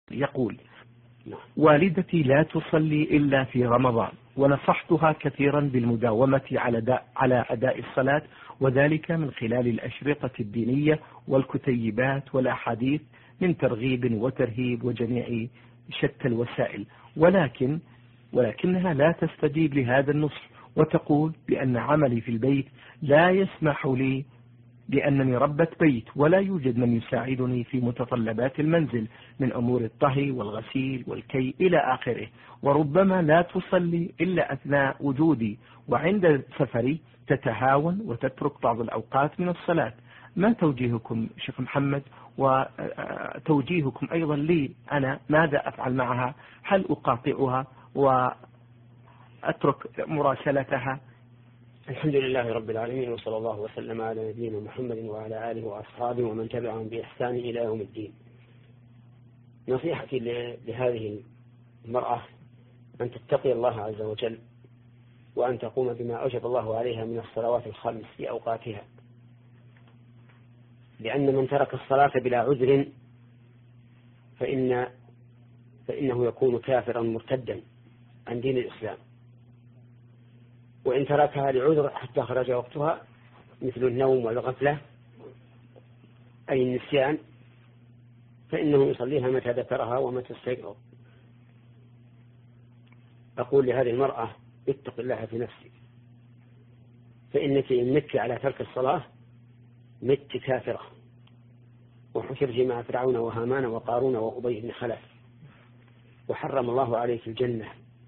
يقول: والدتي لا تصلي إلا في رمضان، ونصحتها كثيرا بالمداومة على أداء الصلاة، وذلك من خلال الأشرطة الدينية والكتيبات والأحاديث من ترغيب وترهيب وجميع شتى الوسائل، ولكنها لا تستجيب لهذا النصح، وتقول بأن عملي في البيت لا يسمح لي، لأنني ربة بيت ولا يوجد من يساعدني في متطلبات المنزل من أمور الطهي والغسيل والكي إلى آخره، وربما لا تصلي إلا أثناء وجودي، وعند سفري تتهاون وتترك بعض الأوقات من الصلاة. ما توجيهكم شيخ محمد، وتوجيهكم أيضا لي أنا، ماذا أفعل معها؟ هل أقاطعها وأترك مراسلتها؟ الحمد لله رب العالمين، وصلى الله وسلم على نبينا محمد وعلى آله وأصحابه ومن تبعهم بإحسان إلى يوم الدين. نصيحتي لهذه المرأة أن تتقي الله عز وجل، وأن تقوم بما أوجب الله عليها من الصلوات الخمس في أوقاتها، لأن من ترك الصلاة بلا عذر فإنه يكون كافرا مرتدا عن دين الإسلام، وإن تركها لعذر حتى خرج وقتها مثل النوم والغفلة أي النسيان فإنه يصليها متى ذكرها ومتى استيقظ. أقول لهذه المرأة: اتق الله في نفسك، فإنك إن مت على ترك الصلاة مت كافرة، وحشرت مع فرعون وهامان وقارون وأبي بن خلف، وحرم الله عليك الجنة.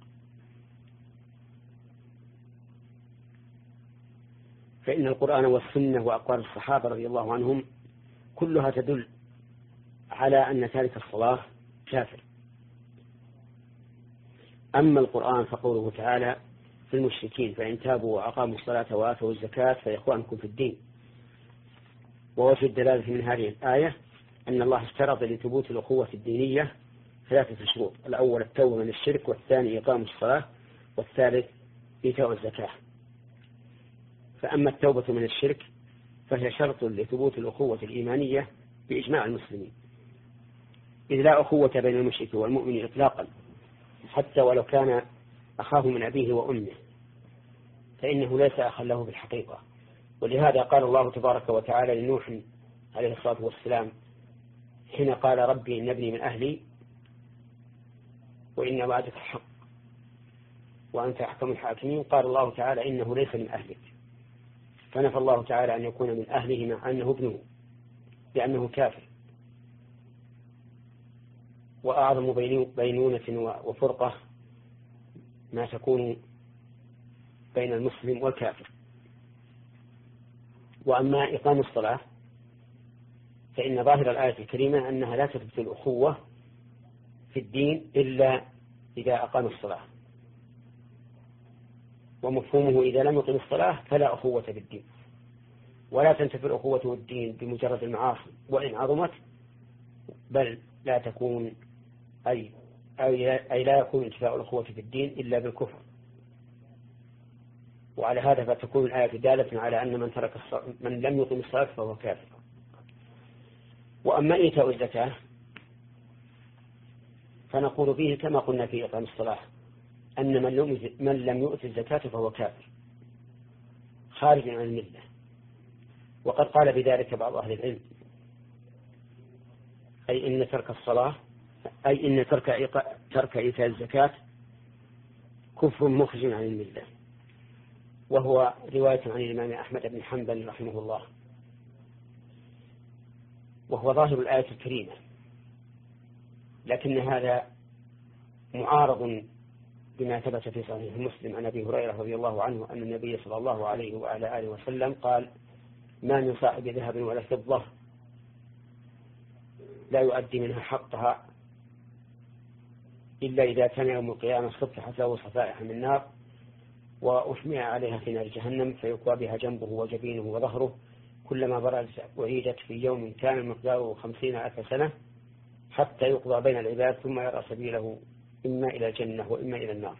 فإن القرآن والسنة وأقوال الصحابة رضي الله عنهم كلها تدل على أن تارك الصلاة كافر. أما القرآن فقوله تعالى في المشركين: فإن تابوا وأقاموا الصلاة وآتوا الزكاة فإخوانكم في الدين. ووجه الدلالة من هذه الآية أن الله اشترط لثبوت الأخوة الدينية 3 شروط: الأول التوبة من الشرك، والثاني إقام الصلاة، والثالث إيتاء الزكاة. فأما التوبة من الشرك فهي شرط لثبوت الأخوة الإيمانية بإجماع المسلمين، إذ لا أخوة بين المشرك والمؤمن إطلاقا، حتى ولو كان أخاه من أبيه وأمه، فإنه ليس أخا له بالحقيقة. ولهذا قال الله تبارك وتعالى لنوح عليه الصلاة والسلام حين قال: ربي إن ابني من أهلي وإن وعدك حق وأنت أحكم الحاكمين، قال الله تعالى: إنه ليس من أهلك، فنفى الله تعالى أن يكون من أهله مع أنه ابنه لأنه كافر. وأعظم بينونة وفرقة ما تكون بين المسلم والكافر. وأما إقام الصلاة فإن ظاهر الآية الكريمة أنها لا تثبت الأخوة في الدين إلا إذا أقام الصلاة، ومفهومه إذا لم يقم الصلاة فلا أخوة بالدين، ولا تنتفي الأخوة بالدين بمجرد المعاصي وإن عظمت، بل لا تكون أي لا يكون انتفاء الأخوة في الدين إلا بالكفر. وعلى هذا فتكون الآية دالة على أن من لم يقم الصلاة فهو كافر. وأما إيتاء الزكاة فنقول فيه كما قلنا في إقام الصلاة، أن من لم يؤت الزكاة فهو كافر خارج عن الملة. وقد قال بذلك بعض أهل العلم: أي إن ترك الصلاة أي إن ترك إيتاء الزكاة كفر مخرج عن الملة، وهو رواية عن الإمام أحمد بن حنبل رحمه الله، وهو ظاهر الآية الكريمة. لكن هذا معارض بما ثبت في صحيح مسلم عن أبي هريرة رضي الله عنه أن النبي صلى الله عليه وعلى آله وسلم قال: ما من صاحب ذهب ولا فضة لا يؤدي منها حقها إلا إذا كان يوم القيامة صفحت له صفائح من نار وأشمع عليها في نار جهنم، فيكوى بها جنبه وجبينه وظهره، كلما بردت أعيدت في يوم كان مقداره 50,000 سنة، حتى يقضى بين العباد ثم يرى سبيله إما إلى الجنة وإما إلى النار.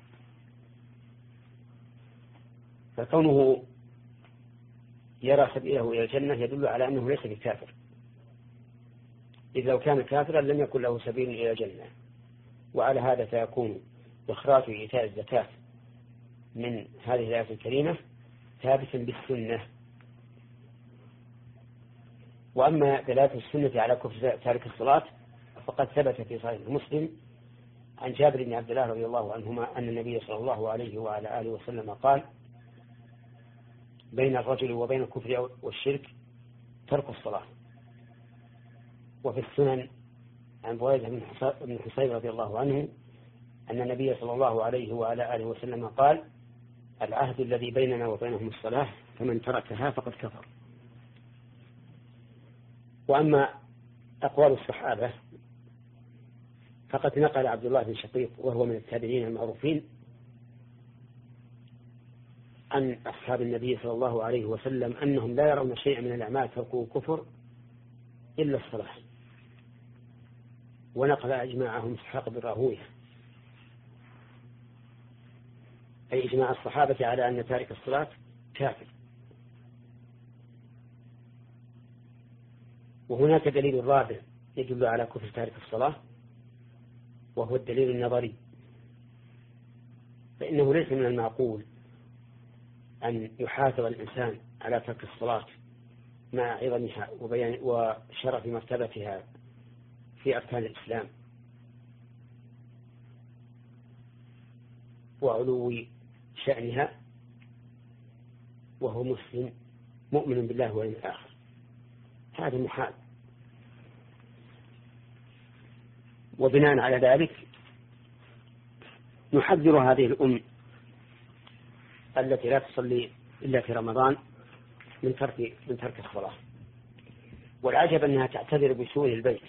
فكونه يرى سبيله إلى الجنة يدل على أنه ليس بكافر، إذ لو كان كافرا لم يكن له سبيل إلى الجنة. وعلى هذا فيكون إخراج إيتاء الزكاة من هذه الآية الكريمة ثابتا بالسنة. وأما دلالة السنة على كفر تارك الصلاة فقد ثبت في صحيح مسلم عن جابر بن عبد الله رضي الله عنهما أن النبي صلى الله عليه وعلى آله وسلم قال: بين الرجل وبين الكفر والشرك ترك الصلاة. وفي السنن عن بريدة بن حصيب رضي الله عنه أن النبي صلى الله عليه وعلى آله وسلم قال: العهد الذي بيننا وبينهم الصلاة فمن تركها فقد كفر. وأما أقوال الصحابة فقد نقل عبد الله بن شقيق وهو من التابعين المعروفين عن أصحاب النبي صلى الله عليه وسلم أنهم لا يرون شيئا من الأعمال تركه كفر إلا الصلاة. ونقل إجماعهم إسحاق بن راهويه أي إجماع الصحابة على أن تارك الصلاة كافر. وهناك دليل رابع يدل على كفر تارك الصلاة وهو الدليل النظري، فإنه ليس من المعقول أن يحاسب الإنسان على ترك الصلاة مع عظمها وشرف مرتبتها في أركان الإسلام وعلو شأنها وهو مسلم مؤمن بالله واليوم الآخر. هذا محال. وبناء على ذلك نحذر هذه الأم التي لا تصلي إلا في رمضان من ترك الصلاة. والعجب أنها تعتذر بشؤون البيت،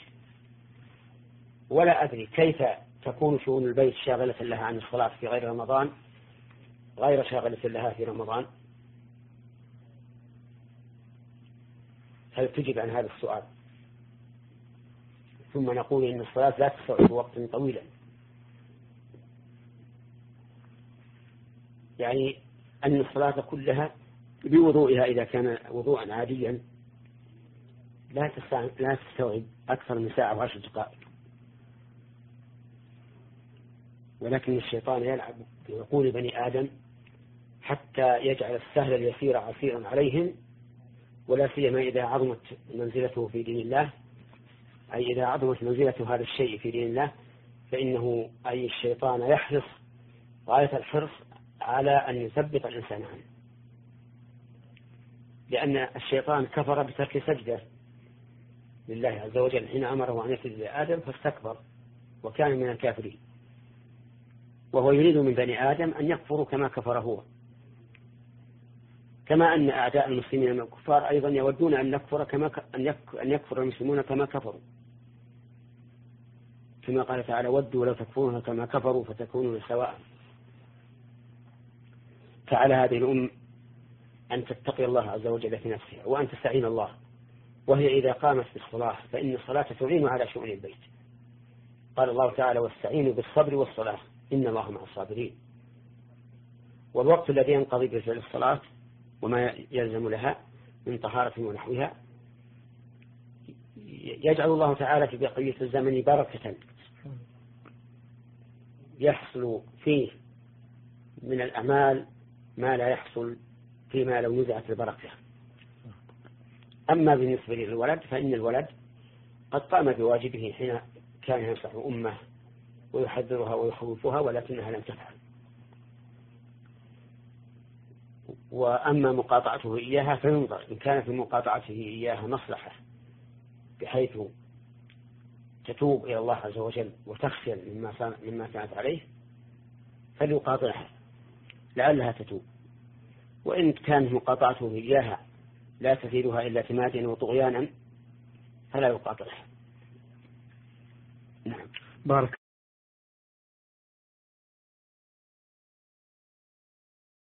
ولا أدري كيف تكون شؤون البيت شاغلة لها عن الصلاة في غير رمضان غير شاغلة لها في رمضان. هل تجب عن هذا السؤال؟ ثم نقول إن الصلاة لا تستغرق وقتا طويلا، يعني أن الصلاة كلها بوضوئها إذا كان وضوءا عاديا لا تستوعب أكثر من ساعة وعشر دقائق. ولكن الشيطان يلعب بعقول بني آدم حتى يجعل السهل اليسير عسيرا عليهم، ولا سيما إذا عظمت منزلته في دين الله، أي إذا عظمت منزلة هذا الشيء في دين الله، فإنه أي الشيطان يحرص غاية الحرص على أن يثبت الإنسان عنه، لأن الشيطان كفر بترك سجدة لله عز وجل حين أمره أن يسجد لآدم فاستكبر وكان من الكافرين، وهو يريد من بني آدم أن يكفروا كما كفر هو، كما أن أعداء المسلمين من الكفار أيضا يودون أن يكفر المسلمون كما كفروا، كما قال تعالى: ودوا لو تكفرون كما كفروا فتكونون سواء. فعلى هذه الأم أن تتقي الله عز وجل في نفسها وأن تستعين الله، وهي إذا قامت بالصلاة فإن الصلاة تعين على شؤون البيت. قال الله تعالى: واستعينوا بالصبر والصلاة إن الله مع الصابرين. والوقت الذي ينقضي بفعل الصلاة وما يلزم لها من طهارة ونحوها يجعل الله تعالى في بقية الزمن بركة يحصل فيه من الأعمال ما لا يحصل فيما لو نزعت البركة. أما بالنسبة للولد فإن الولد قد قام بواجبه حين كان ينصح أمه ويحذرها ويخوفها، ولكنها لم تفعل. وأما مقاطعته إياها فينظر إن كان في مقاطعته إياها مصلحة بحيث تتوب إلى الله عز وجل وتخشى مما كانت عليه فليقاطعها لعلها تتوب، وإن كانت مقاطعته إياها لا تزيدها إلا اعتمادا وطغيانا فلا يقاطعها. نعم. بارك